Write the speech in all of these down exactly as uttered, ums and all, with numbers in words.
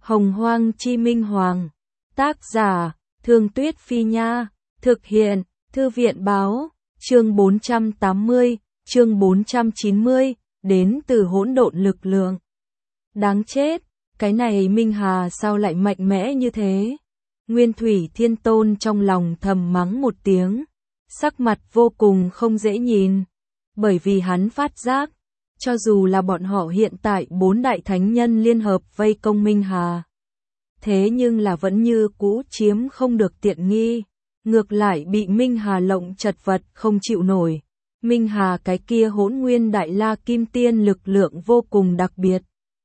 Hồng Hoang Chi Minh Hoàng. Tác giả, Thương Tuyết Phi Nha. Thực hiện, Thư viện Báo. Chương bốn trăm tám mươi, chương bốn trăm chín mươi, đến từ hỗn độn lực lượng. Đáng chết, cái này Minh Hà sao lại mạnh mẽ như thế? Nguyên Thủy Thiên Tôn trong lòng thầm mắng một tiếng, sắc mặt vô cùng không dễ nhìn, bởi vì hắn phát giác, cho dù là bọn họ hiện tại bốn đại thánh nhân liên hợp vây công Minh Hà, thế nhưng là vẫn như cũ chiếm không được tiện nghi, ngược lại bị Minh Hà lộng chật vật không chịu nổi. Minh Hà cái kia hỗn nguyên đại la kim tiên lực lượng vô cùng đặc biệt,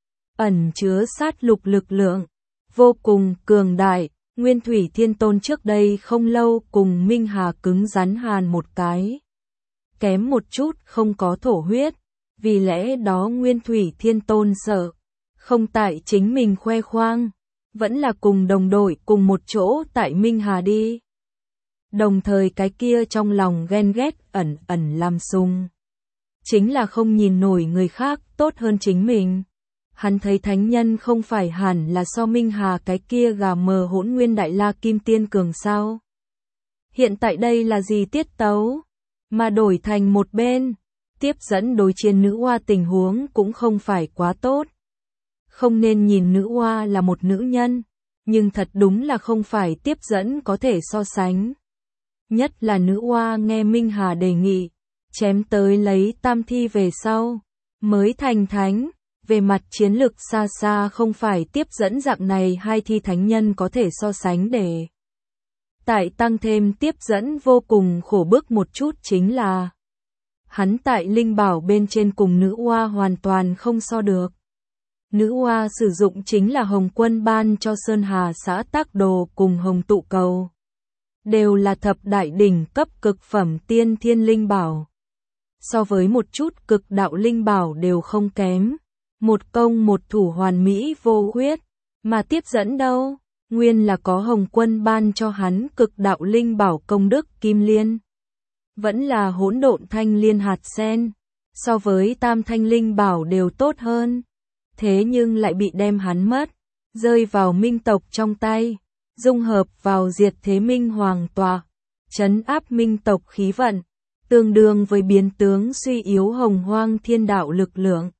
ẩn chứa sát lục lực lượng, vô cùng cường đại. Nguyên Thủy Thiên Tôn trước đây không lâu cùng Minh Hà cứng rắn hàn một cái, kém một chút không có thổ huyết, vì lẽ đó Nguyên Thủy Thiên Tôn sợ, không tại chính mình khoe khoang, vẫn là cùng đồng đội cùng một chỗ tại Minh Hà đi. Đồng thời cái kia trong lòng ghen ghét ẩn ẩn làm sung, chính là không nhìn nổi người khác tốt hơn chính mình. Hắn thấy thánh nhân không phải hẳn là so Minh Hà cái kia gà mờ hỗn nguyên đại la kim tiên cường sao? Hiện tại đây là gì tiết tấu? Mà đổi thành một bên, tiếp dẫn đối chiến nữ oa tình huống cũng không phải quá tốt. Không nên nhìn nữ oa là một nữ nhân, nhưng thật đúng là không phải tiếp dẫn có thể so sánh. Nhất là nữ oa nghe Minh Hà đề nghị, chém tới lấy tam thi về sau, mới thành thánh. Về mặt chiến lực xa xa không phải tiếp dẫn dạng này hai thi thánh nhân có thể so sánh để. Tại tăng thêm tiếp dẫn vô cùng khổ bức một chút chính là hắn tại linh bảo bên trên cùng nữ oa hoàn toàn không so được. Nữ oa sử dụng chính là Hồng Quân ban cho Sơn Hà xã tác đồ cùng Hồng Tụ Cầu. Đều là thập đại đỉnh cấp cực phẩm tiên thiên linh bảo. So với một chút cực đạo linh bảo đều không kém. Một công một thủ hoàn mỹ vô khuyết, mà tiếp dẫn đâu, nguyên là có Hồng Quân ban cho hắn cực đạo linh bảo công đức kim liên. Vẫn là hỗn độn thanh liên hạt sen, so với tam thanh linh bảo đều tốt hơn, thế nhưng lại bị đem hắn mất, rơi vào minh tộc trong tay, dung hợp vào diệt thế minh hoàng tòa, trấn áp minh tộc khí vận, tương đương với biến tướng suy yếu hồng hoang thiên đạo lực lượng.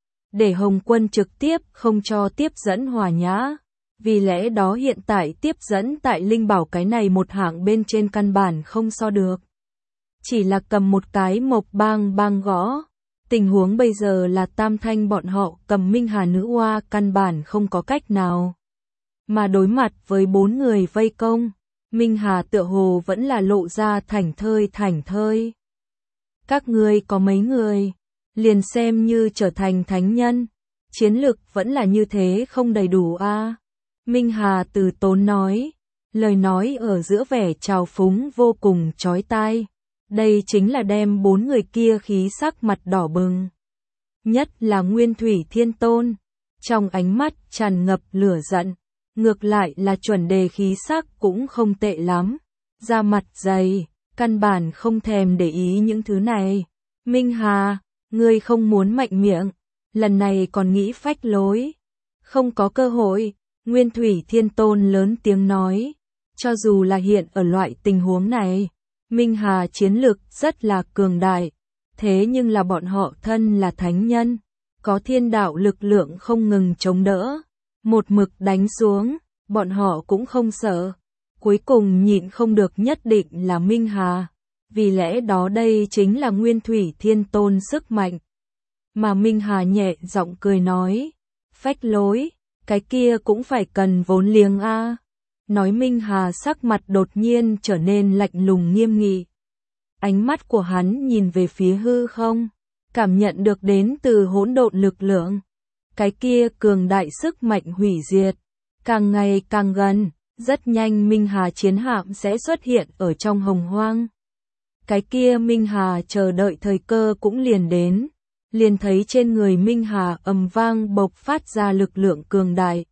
Để Hồng Quân trực tiếp không cho tiếp dẫn hòa nhã, vì lẽ đó hiện tại tiếp dẫn tại linh bảo cái này một hạng bên trên căn bản không so được. Chỉ là cầm một cái mộc bang bang gõ, tình huống bây giờ là tam thanh bọn họ cầm Minh Hà nữ oa căn bản không có cách nào. Mà đối mặt với bốn người vây công, Minh Hà tựa hồ vẫn là lộ ra thảnh thơi thảnh thơi. Các ngươi có mấy người? Liền xem như trở thành thánh nhân, chiến lực vẫn là như thế không đầy đủ a. À. Minh Hà từ tốn nói, lời nói ở giữa vẻ trào phúng vô cùng chói tai. Đây chính là đem bốn người kia khí sắc mặt đỏ bừng. Nhất là Nguyên Thủy Thiên Tôn, trong ánh mắt tràn ngập lửa giận, ngược lại là chuẩn đề khí sắc cũng không tệ lắm, da mặt dày, căn bản không thèm để ý những thứ này. Minh Hà, ngươi không muốn mạnh miệng, lần này còn nghĩ phách lối. Không có cơ hội, Nguyên Thủy Thiên Tôn lớn tiếng nói. Cho dù là hiện ở loại tình huống này, Minh Hà chiến lực rất là cường đại. Thế nhưng là bọn họ thân là thánh nhân, có thiên đạo lực lượng không ngừng chống đỡ. Một mực đánh xuống, bọn họ cũng không sợ. Cuối cùng nhịn không được nhất định là Minh Hà. Vì lẽ đó đây chính là Nguyên Thủy Thiên Tôn sức mạnh. Mà Minh Hà nhẹ giọng cười nói, phách lối, cái kia cũng phải cần vốn liếng a. Nói Minh Hà sắc mặt đột nhiên trở nên lạnh lùng nghiêm nghị. Ánh mắt của hắn nhìn về phía hư không, cảm nhận được đến từ hỗn độn lực lượng. Cái kia cường đại sức mạnh hủy diệt, càng ngày càng gần, rất nhanh Minh Hà chiến hạm sẽ xuất hiện ở trong hồng hoang. Cái kia Minh Hà chờ đợi thời cơ cũng liền đến, liền thấy trên người Minh Hà ầm vang bộc phát ra lực lượng cường đại.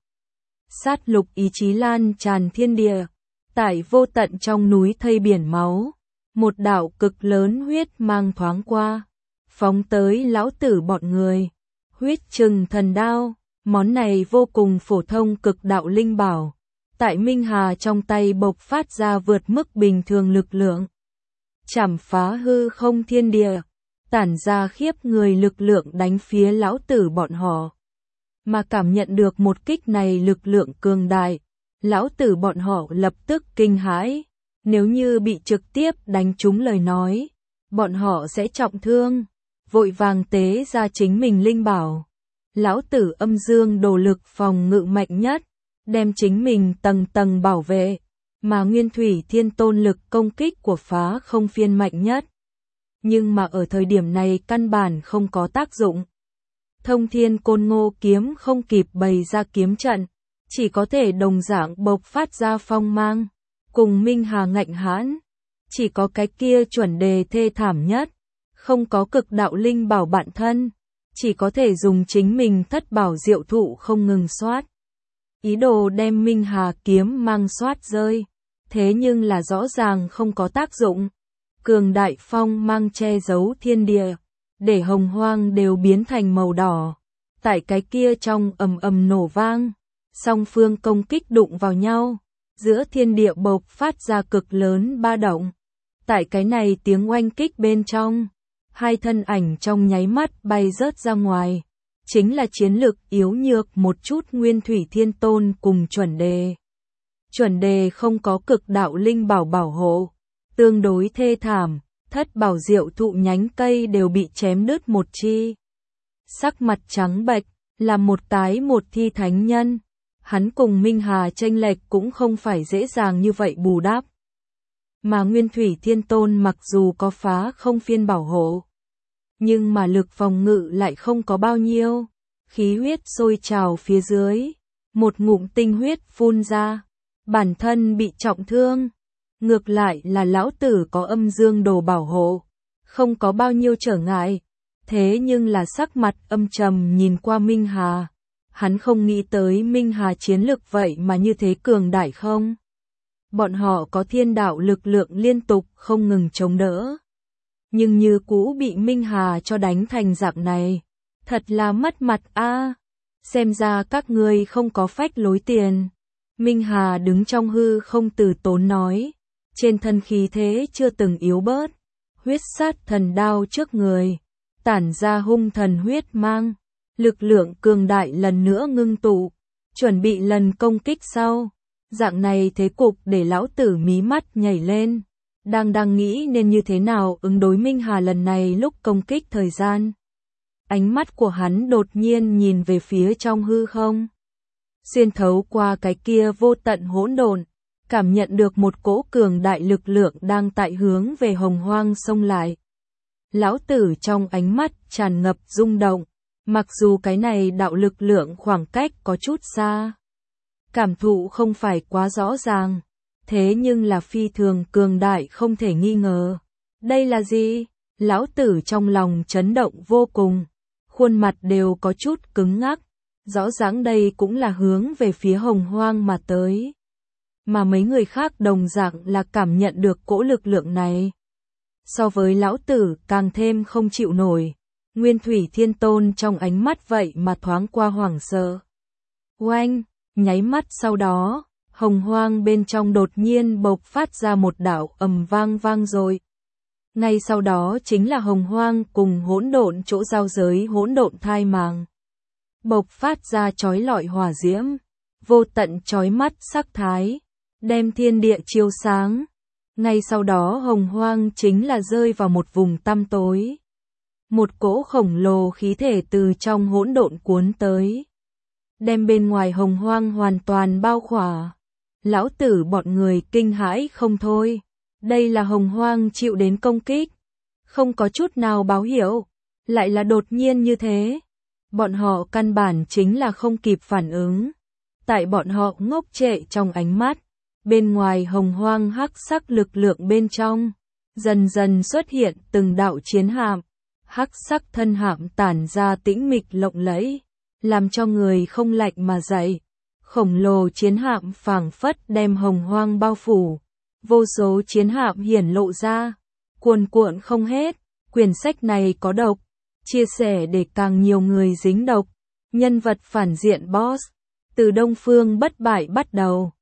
Sát lục ý chí lan tràn thiên địa, tại vô tận trong núi thây biển máu, một đạo cực lớn huyết mang thoáng qua, phóng tới lão tử bọn người, huyết trừng thần đao, Món này vô cùng phổ thông cực đạo linh bảo, tại Minh Hà trong tay bộc phát ra vượt mức bình thường lực lượng. Chảm phá hư không thiên địa, tản ra khiếp người lực lượng đánh phía lão tử bọn họ. Mà cảm nhận được một kích này lực lượng cường đại, lão tử bọn họ lập tức kinh hãi. Nếu như bị trực tiếp đánh trúng lời nói, bọn họ sẽ trọng thương, vội vàng tế ra chính mình linh bảo. Lão tử âm dương đồ lực phòng ngự mạnh nhất, đem chính mình tầng tầng bảo vệ, mà Nguyên Thủy Thiên Tôn lực công kích của phá không phiên mạnh nhất. Nhưng mà ở thời điểm này căn bản không có tác dụng. Thông Thiên Côn Ngô kiếm không kịp bày ra kiếm trận, chỉ có thể đồng dạng bộc phát ra phong mang, cùng Minh Hà ngạnh hãn. Chỉ có cái kia chuẩn đề thê thảm nhất, không có cực đạo linh bảo bạn thân, chỉ có thể dùng chính mình thất bảo diệu thụ không ngừng soát. Ý đồ đem Minh Hà kiếm mang soát rơi, thế nhưng là rõ ràng không có tác dụng. Cường đại phong mang che giấu thiên địa, để hồng hoang đều biến thành màu đỏ. Tại cái kia trong ầm ầm nổ vang, song phương công kích đụng vào nhau, giữa thiên địa bộc phát ra cực lớn ba động. Tại cái này tiếng oanh kích bên trong, hai thân ảnh trong nháy mắt bay rớt ra ngoài, chính là chiến lực yếu nhược một chút Nguyên Thủy Thiên Tôn cùng chuẩn đề. Chuẩn đề không có cực đạo linh bảo bảo hộ, tương đối thê thảm, thất bảo diệu thụ nhánh cây đều bị chém đứt một chi. Sắc mặt trắng bệch, là một cái một thi thánh nhân, hắn cùng Minh Hà chênh lệch cũng không phải dễ dàng như vậy bù đắp. Mà Nguyên Thủy Thiên Tôn mặc dù có phá không phiên bảo hộ, nhưng mà lực phòng ngự lại không có bao nhiêu, khí huyết sôi trào phía dưới, một ngụm tinh huyết phun ra, bản thân bị trọng thương. Ngược lại là lão tử có âm dương đồ bảo hộ, không có bao nhiêu trở ngại, thế nhưng là sắc mặt âm trầm nhìn qua Minh Hà, hắn không nghĩ tới Minh Hà chiến lực vậy mà như thế cường đại không. Bọn họ có thiên đạo lực lượng liên tục không ngừng chống đỡ, nhưng như cũ bị Minh Hà cho đánh thành dạng này, thật là mất mặt a. Xem ra các ngươi không có phách lối tiền. Minh Hà đứng trong hư không từ tốn nói, trên thân khí thế chưa từng yếu bớt, huyết sát thần đao trước người, tản ra hung thần huyết mang, lực lượng cường đại lần nữa ngưng tụ, chuẩn bị lần công kích sau. Dạng này thế cục để lão tử mí mắt nhảy lên, đang đang nghĩ nên như thế nào ứng đối Minh Hà lần này lúc công kích thời gian. Ánh mắt của hắn đột nhiên nhìn về phía trong hư không, xuyên thấu qua cái kia vô tận hỗn độn, cảm nhận được một cỗ cường đại lực lượng đang tại hướng về hồng hoang xông lại. Lão tử trong ánh mắt tràn ngập rung động, mặc dù cái này đạo lực lượng khoảng cách có chút xa, cảm thụ không phải quá rõ ràng, thế nhưng là phi thường cường đại không thể nghi ngờ. Đây là gì? Lão tử trong lòng chấn động vô cùng, khuôn mặt đều có chút cứng ngắc, rõ ràng đây cũng là hướng về phía hồng hoang mà tới. Mà mấy người khác đồng dạng là cảm nhận được cỗ lực lượng này. So với lão tử càng thêm không chịu nổi, Nguyên Thủy Thiên Tôn trong ánh mắt vậy mà thoáng qua hoảng sợ. Oanh, nháy mắt sau đó, hồng hoang bên trong đột nhiên bộc phát ra một đạo ầm vang vang rồi. Ngay sau đó chính là hồng hoang cùng hỗn độn chỗ giao giới hỗn độn thai màng. Bộc phát ra chói lọi hỏa diễm, vô tận chói mắt sắc thái, đem thiên địa chiếu sáng. Ngay sau đó hồng hoang chính là rơi vào một vùng tăm tối. Một cỗ khổng lồ khí thể từ trong hỗn độn cuốn tới, đem bên ngoài hồng hoang hoàn toàn bao khỏa. Lão tử bọn người kinh hãi không thôi. Đây là hồng hoang chịu đến công kích, không có chút nào báo hiệu, lại là đột nhiên như thế. Bọn họ căn bản chính là không kịp phản ứng. Tại bọn họ ngốc trệ trong ánh mắt, bên ngoài hồng hoang hắc sắc lực lượng bên trong, dần dần xuất hiện từng đạo chiến hạm. Hắc sắc thân hạm tản ra tĩnh mịch lộng lẫy, làm cho người không lạnh mà dậy. Khổng lồ chiến hạm phảng phất đem hồng hoang bao phủ. Vô số chiến hạm hiển lộ ra, cuồn cuộn không hết. Quyển sách này có độc, chia sẻ để càng nhiều người dính độc. Nhân vật phản diện boss. Từ Đông Phương bất bại bắt đầu.